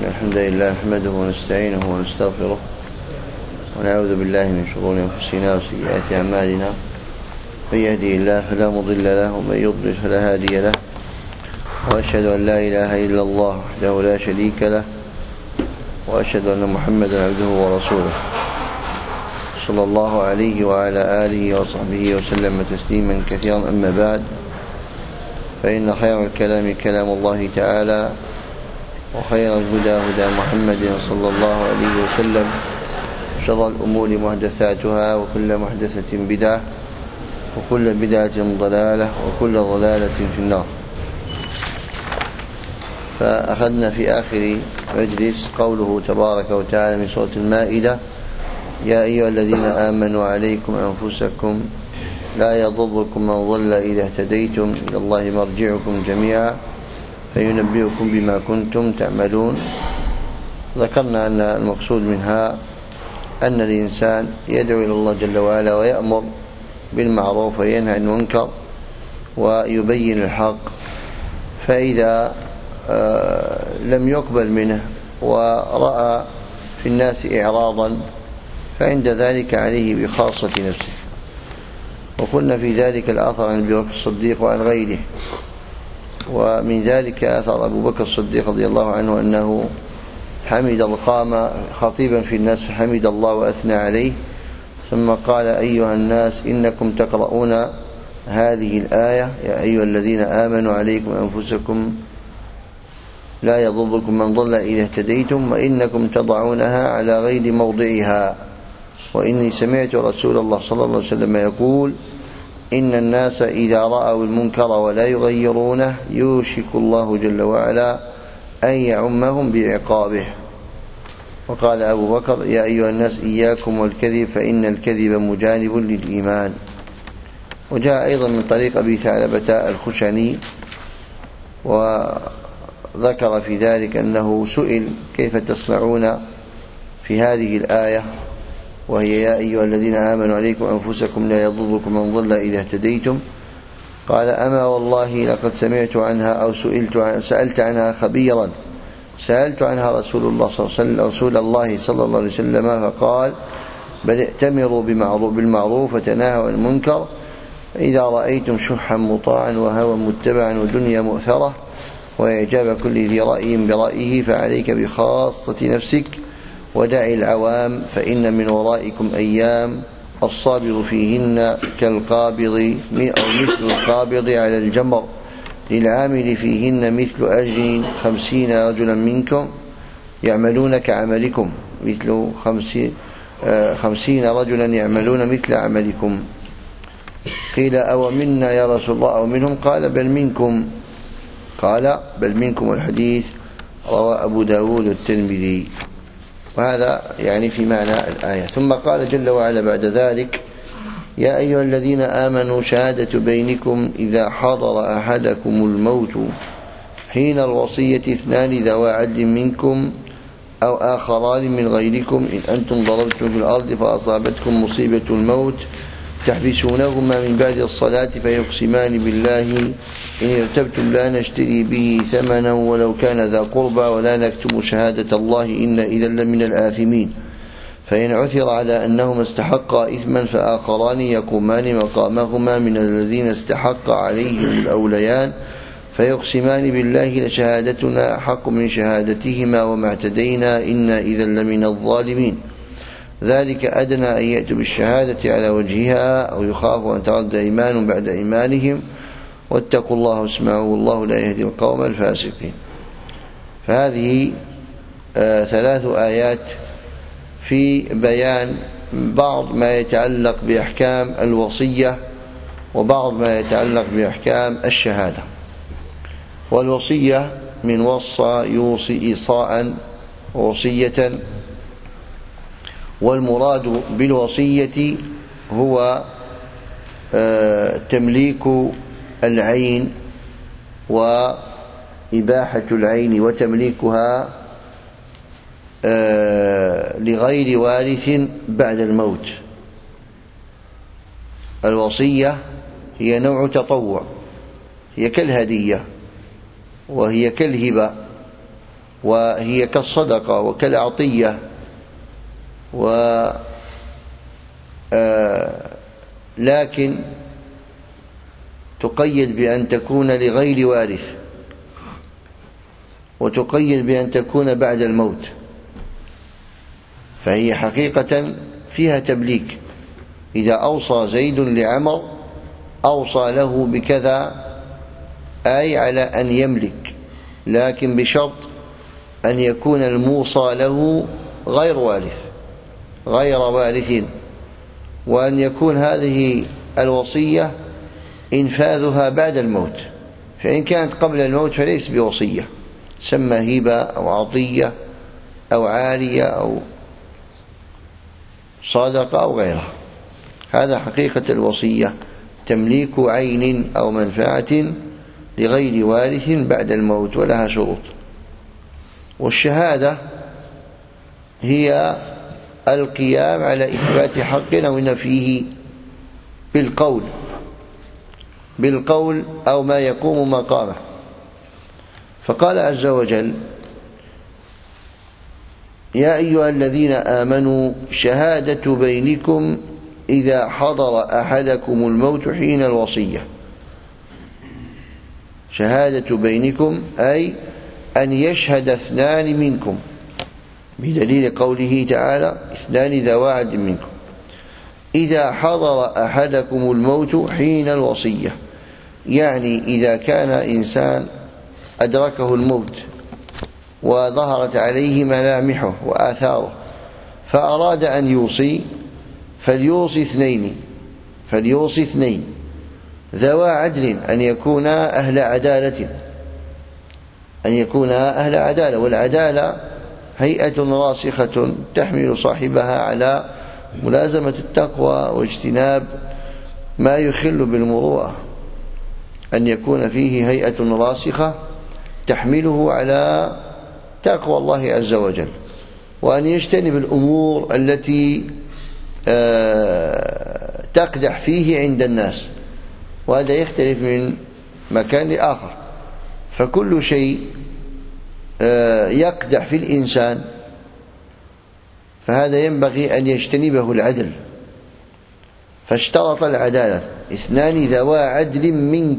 الحمد لله نحمده ونستعينه ونستغفره ونعوذ بالله من شرور أنفسنا وسيئات أعمالنا. من يهدي الله فلا مضل له ومن يضلل فلا هادي له، وأشهد أن لا إله إلا الله وحده لا شريك له، وأشهد أن محمدا عبده ورسوله صلى الله عليه وعلى آله وصحبه وسلم تسليما كثيرا. أما بعد، فإن خير الكلام كلام الله تعالى، وخير الهدى هدى محمد صلى الله عليه وسلم، شر الأمور محدثاتها، وكل محدثة بدعة، وكل بدعة ضلالة، وكل ضلالة في النار. فأخذنا في آخر مجلس قوله تبارك وتعالى من سورة المائدة: يا أيها الذين آمنوا عليكم أنفسكم لا يضركم من ضل إذا اهتديتم إلى الله مرجعكم جميعا فينبئكم بما كنتم تعملون. ذكرنا أن المقصود منها أن الإنسان يدعو إلى الله جل وعلا ويأمر بالمعروف وينهى عن المنكر ويبين الحق، فإذا لم يقبل منه ورأى في الناس إعراضا فعند ذلك عليه بخاصة نفسه. وكنا في ذلك الأثر عن أبي بكر الصديق وعن غيره، ومن ذلك أثر أبو بكر الصديق رضي الله عنه أنه قام خطيبا في الناس فحمد الله وأثنى عليه، ثم قال: أيها الناس إنكم تقرؤون هذه الآية: يا أيها الذين آمنوا عليكم أنفسكم لا يضركم من ضل إذا اهتديتم، وإنكم تضعونها على غير موضعها، وإني سمعت رسول الله صلى الله عليه وسلم يقول: إن الناس إذا رأوا المنكر ولا يغيرونه يوشك الله جل وعلا أن يعمهم بعقابه. وقال أبو بكر: يا أيها الناس إياكم والكذب فإن الكذب مجانب للإيمان. وجاء أيضا من طريق أبي ثعلبة الخشني، وذكر في ذلك أنه سئل: كيف تصنعون في هذه الآية وهي يا أيها الذين آمنوا عليكم أنفسكم لا يضركم من ضل إذا اهتديتم؟ قال: أما والله لقد سمعت عنها أو سألت عنها خبيرا، سألت عنها رسول الله صلى الله عليه وسلم فقال: بل ائتمروا بالمعروف وتناهوا عن المنكر، إذا رأيتم شحا مطاعا وهوى متبعا ودنيا مؤثرة وإعجاب كل ذي رأي برأيه فعليك بخاصة نفسك ودع العوام، فإن من ورائكم أيام الصابر فيهن كالقابض أو مثل القابض على الجمر، للعامل فيهن مثل أجر 50 رجلا منكم يعملون كعملكم، مثل 50 رجلا يعملون مثل عملكم. قيل: أو منا يا رسول الله أو منهم؟ قال: بل منكم. قال: بل منكم. والحديث رواه أبو داود والترمذي. وهذا يعني في معنى الآية. ثم قال جل وعلا بعد ذلك: يا أيها الذين آمنوا شهادة بينكم إذا حضر أحدكم الموت حين الوصية 2 ذوى عدل منكم أو آخران من غيركم إن أنتم ضربتم في الأرض فأصابتكم مصيبة الموت تحبسونهما من بعد الصلاة فيقسمان بالله إن ارتبتم لا نشتري به ثمنا ولو كان ذا قربى ولا نكتم شهادة الله إن إذا لمن الآثمين. فإن عثر على أنهما استحقا إثما فآخران يقومان مقامهما من الذين استحق عليهم الأوليان فيقسمان بالله لشهادتنا أحق من شهادتهما وما اعتدينا إنا إذا لمن الظالمين. ذلك أدنى أن يأتوا بالشهادة على وجهها أو يخافوا أن ترد إيمان بعد إيمانهم واتقوا الله واسمعوا والله لا يهدي القوم الفاسقين. فهذه 3 آيات في بيان بعض ما يتعلق بأحكام الوصية وبعض ما يتعلق بأحكام الشهادة. والوصية من وصى يوصي إيصاء وصية، والمراد بالوصية هو تمليك العين وإباحة العين وتمليكها لغير وارث بعد الموت. الوصية هي نوع تطوع، هي كالهدية وهي كالهبة، وهي كالصدقة وكالعطية، لكن تقيد بأن تكون لغير وارث، وتقيد بأن تكون بعد الموت، فهي حقيقة فيها تبليك. إذا أوصى زيد لعمر أوصى له بكذا، أي على أن يملك، لكن بشرط أن يكون الموصى له غير وارث، وأن يكون هذه الوصية إنفاذها بعد الموت. فإن كانت قبل الموت فليس بوصية، تسمى هبة أو عطية أو عارية أو صدقة أو غيرها. هذا حقيقة الوصية، تمليك عين أو منفعة لغير وارث بعد الموت، ولها شروط. والشهادة هي القيام على إثبات حق أو نفيه بالقول أو ما يقوم مقامه. فقال عز وجل: يا أيها الذين آمنوا شهادة بينكم إذا حضر أحدكم الموت حين الوصية. شهادة بينكم أي أن يشهد اثنان منكم، بدليل قوله تعالى: اثنان ذوا عدل منكم. إذا حضر أحدكم الموت حين الوصية، يعني إذا كان إنسان أدركه الموت وظهرت عليه ملامحه وآثاره فأراد أن يوصي، فليوصي اثنين ذوا عدل، أن يكونا أهل عدالة. والعدالة هيئة راسخة تحمل صاحبها على ملازمة التقوى واجتناب ما يخل بالمروءة، أن يكون فيه هيئة راسخة تحمله على تقوى الله عز وجل، وأن يجتنب الأمور التي تقدح فيه عند الناس، وهذا يختلف من مكان لآخر. فكل شيء يقدح في الإنسان فهذا ينبغي أن يجتنبه العدل. فاشترط العدالة: اثنان ذوا عدل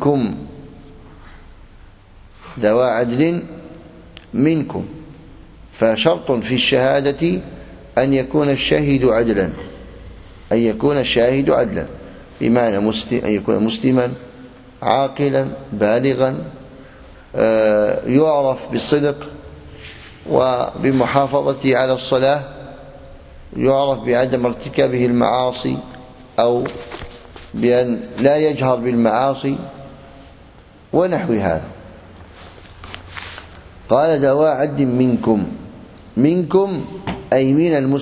منكم. فشرط في الشهادة أن يكون الشاهد عدلا، بمعنى أن يكون مسلما عاقلا بالغا، يعرف بالصدق وبمحافظته على الصلاة، يعرف بعدم ارتكابه المعاصي أو بأن لا يجهر بالمعاصي ونحو هذا. قال: ذوا عدل منكم أي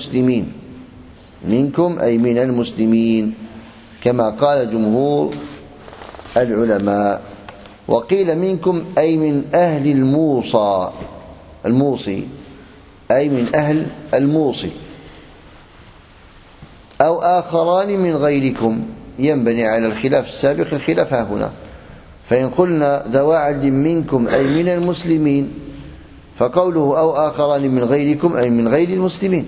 من المسلمين، كما قال جمهور العلماء. وقيل منكم أي من أهل الموصي، أي من أهل الموصي، أو آخران من غيركم، ينبني على الخلاف السابق الخلاف ها هنا. فإن قلنا ذوا عدل منكم أي من المسلمين، فقوله أو آخران من غيركم أي من غير المسلمين.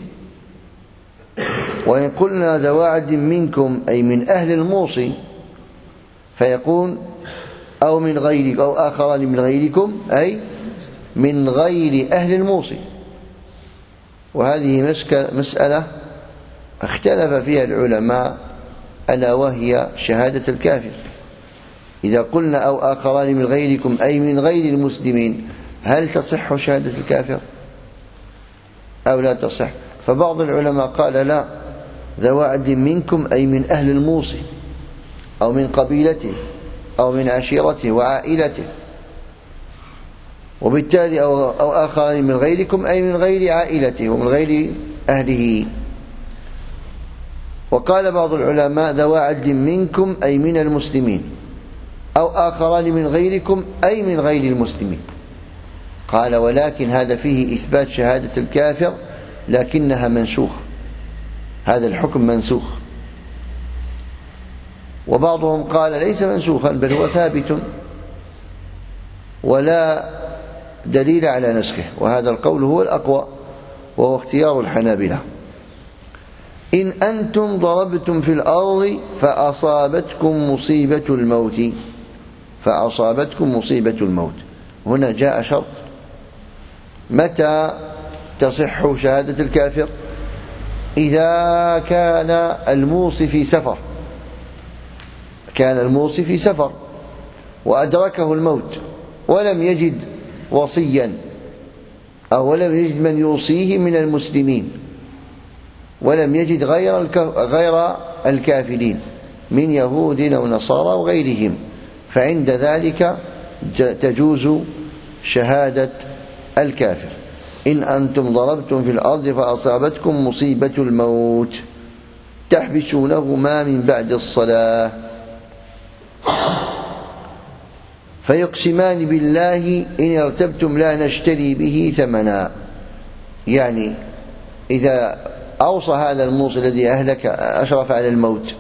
وإن قلنا ذوا عدل منكم أي من أهل الموصي، فيكون أو آخران من غيركم أي من غير أهل الموصي. وهذه مسألة اختلف فيها العلماء، ألا وهي شهادة الكافر. إذا قلنا أو آخران من غيركم أي من غير المسلمين، هل تصح شهادة الكافر أو لا تصح؟ فبعض العلماء قال لا، ذوا عدل منكم أي من أهل الموصي، أو من قبيلته أو من عشيرته وعائلته، وبالتالي أو آخرين من غيركم أي من غير عائلته ومن غير أهله. وقال بعض العلماء ذوا عدل منكم أي من المسلمين، أو آخران من غيركم أي من غير المسلمين. قال: ولكن هذا فيه إثبات شهادة الكافر، لكنها منسوخة، هذا الحكم منسوخ. وبعضهم قال ليس منسوخا، بل هو ثابت، ولا دليل على نسخه، وهذا القول هو الأقوى وهو اختيار الحنابلة. إن أنتم ضربتم في الأرض فأصابتكم مصيبة الموت، هنا جاء شرط. متى تصح شهادة الكافر؟ إذا كان الموصي في سفر وأدركه الموت ولم يجد وصيا أو ولم يجد من يوصيه من المسلمين، ولم يجد غير الكافرين من يهود أو نصارى وغيرهم، فعند ذلك تجوز شهادة الكافر. إن أنتم ضربتم في الأرض فأصابتكم مصيبة الموت تحبسونهما من بعد الصلاة فيقسمان بالله إن ارتبتم لا نشتري به ثمنا. يعني إذا أوصى هذا الموصي الذي أهلك أشرف على الموت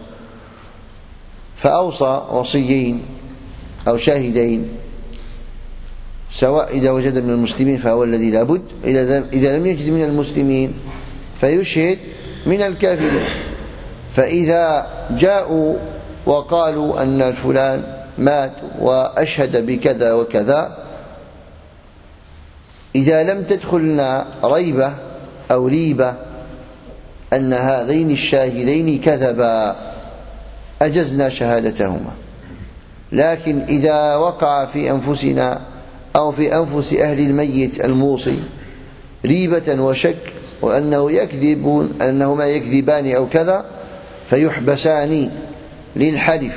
فأوصى وصيين أو شاهدين، سواء إذا وجد من المسلمين فهو الذي لابد، إذا لم يجد من المسلمين فيشهد من الكافرين. فإذا جاءوا وقالوا أن فلان مات وأشهد بكذا وكذا، إذا لم تدخلنا ريبة أو ريبة أن هذين الشاهدين كذبا أجزنا شهادتهما. لكن إذا وقع في أنفسنا أو في أنفس أهل الميت الموصي ريبة وشك أنهما يكذبان أو كذا، فيحبسان للحلف،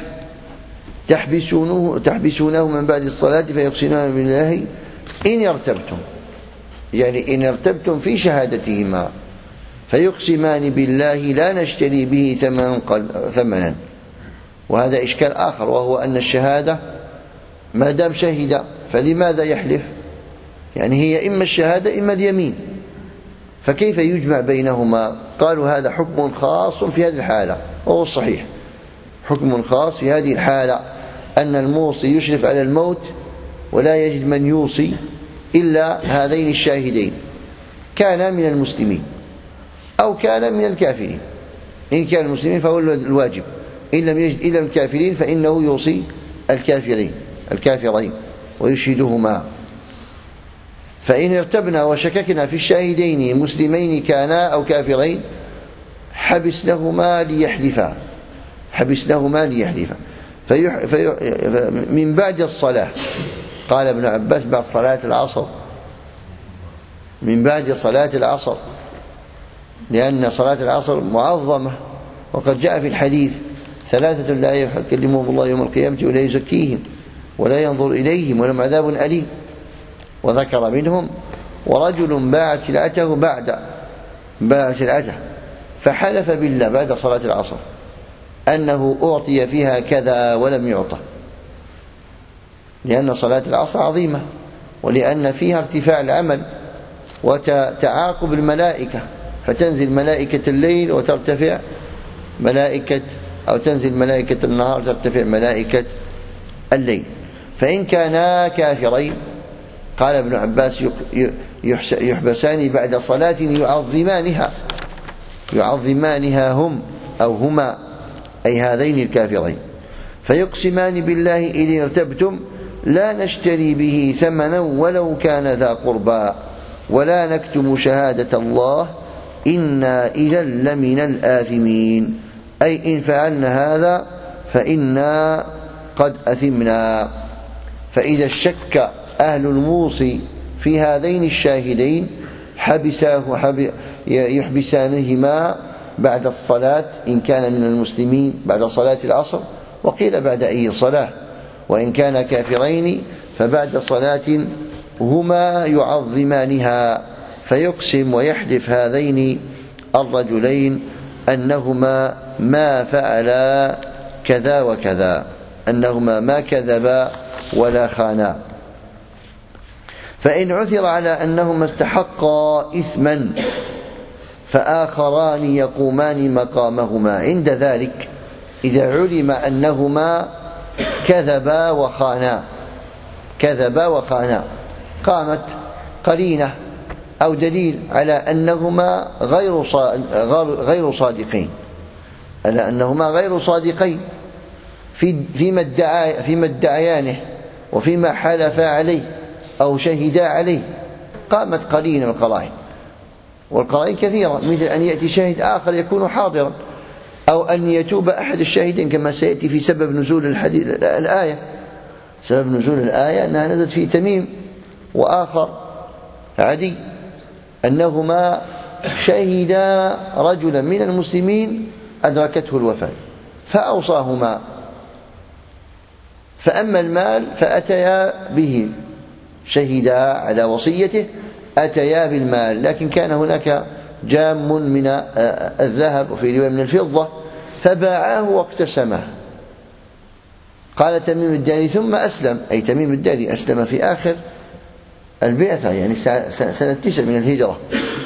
تحبسونه من بعد الصلاة فيقسمان بالله إن ارتبتم، يعني إن ارتبتم في شهادتهما، فيقسمان بالله لا نشتري به ثمنا. وهذا إشكال آخر، وهو أن الشهادة ما دام شهد فلماذا يحلف؟ يعني هي إما الشهادة إما اليمين، فكيف يجمع بينهما؟ قالوا هذا حكم خاص في هذه الحالة، وهو الصحيح حكم خاص في هذه الحالة، أن الموصي يشرف على الموت ولا يجد من يوصي إلا هذين الشاهدين، كان من المسلمين أو كان من الكافرين. إن كان المسلمين فهو الواجب، إن لم يجد إلا الكافرين فإنه يوصي الكافرين ويشهدهما. فإن ارتبنا وشككنا في الشاهدين مسلمين كانا أو كافرين حبسنهما ليحلفا من بعد الصلاة. قال ابن عباس بعد صلاة العصر، من بعد صلاة العصر، لأن صلاة العصر معظمة، وقد جاء في الحديث 3 لا يكلمهم الله يوم القيامة ولا يزكيهم ولا ينظر إليهم ولهم عذاب أليم، وذكر منهم ورجل باع سلعته فحلف بالله بعد صلاة العصر أنه أعطي فيها كذا ولم يعطى، لأن صلاة العصر عظيمة، ولأن فيها ارتفاع العمل وتعاقب الملائكة، فتنزل ملائكة الليل وترتفع ملائكة، أو تنزل ملائكة النهار وترتفع ملائكة الليل. فإن كانا كافرين قال ابن عباس يحبسان بعد صلاة يعظمانها هم أو هما، أي هذين الكافرين، فيقسمان بالله إن ارتبتم لا نشتري به ثمنا ولو كان ذا قربى ولا نكتم شهادة الله إنا إذا لمن الآثمين، أي إن فعلنا هذا فإنا قد أثمنا. فإذا الشك أهل الموصي في هذين الشاهدين يحبسانهما بعد الصلاة إن كان من المسلمين بعد صلاة العصر، وقيل بعد أي صلاة، وإن كان كافرين فبعد صلاة هما يعظمانها، فيقسم ويحلف هذين الرجلين أنهما ما فعلا كذا وكذا، أنهما ما كذبا ولا خانا. فإن عثر على أنهما استحقا إثما فآخران يقومان مقامهما عند ذلك، إذا علم أنهما كذبا وخانا قامت قرينة أو دليل على أنهما غير صادقين، على أنهما غير صادقين فيما ادعيانه وفيما حلفا عليه أو شهدا عليه. قامت قرينة من القرائن، والقرائن كثيرة، مثل أن يأتي شاهد آخر يكون حاضرا، أو أن يتوب أحد الشاهدين كما سيأتي في سبب نزول الآية. سبب نزول الآية أنها نزلت في تميم وآخر عدي، أنهما شهدا رجلا من المسلمين أدركته الوفاة فأوصاهما، فأما المال فأتيا به، شهدا على وصيته أتيا بالمال، لكن كان هناك جام من الذهب وفي رواية من الفضة فباعاه واقتسمه. قال تميم الداري ثم أسلم، أي تميم الداري أسلم في آخر البعثة، يعني سنة 9 من الهجرة،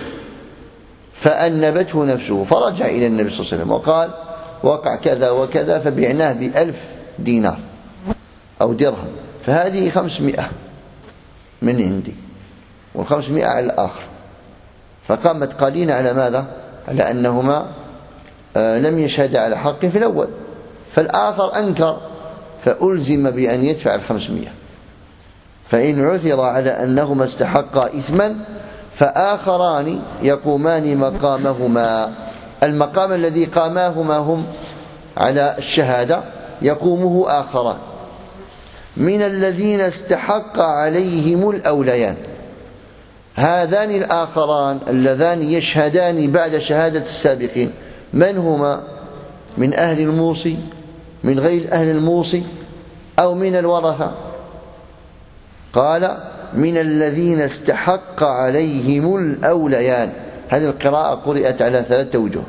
فأنبته نفسه فرجع إلى النبي صلى الله عليه وسلم وقال وقع كذا وكذا فبعناه ب1000 دينار أو درهم، فهذه 500 من عندي وال500 على الآخر. فقامت قرينة على ماذا؟ على أنهما لم يشهد على حق في الأول، فالآخر أنكر فألزم بأن يدفع 500. فإن عثر على أنهما استحقا إثما فآخران يقومان مقامهما، المقام الذي قاماهما هم على الشهادة يقومه آخران من الذين استحق عليهم الأوليان. هذان الآخران اللذان يشهدان بعد شهادة السابقين من هما؟ من أهل الموصي، من غير أهل الموصي، أو من الورثة؟ قال من الذين استحق عليهم الأوليان. هذه القراءة قرأت على 3 أوجه: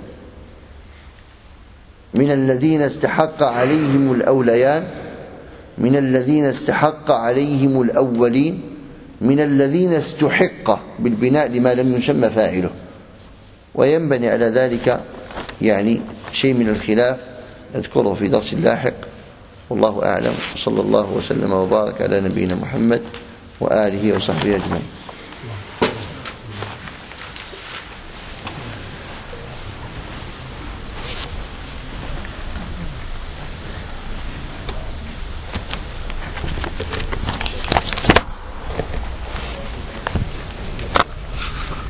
من الذين استحق عليهم الأوليان، من الذين استحق عليهم الأولين، من الذين استحق بالبناء لما لم يسمى فاعله. وينبني على ذلك يعني شيء من الخلاف نذكره في درس لاحق، والله أعلم. صلى الله وسلم وبارك على نبينا محمد وآله وصحبه أجمعين.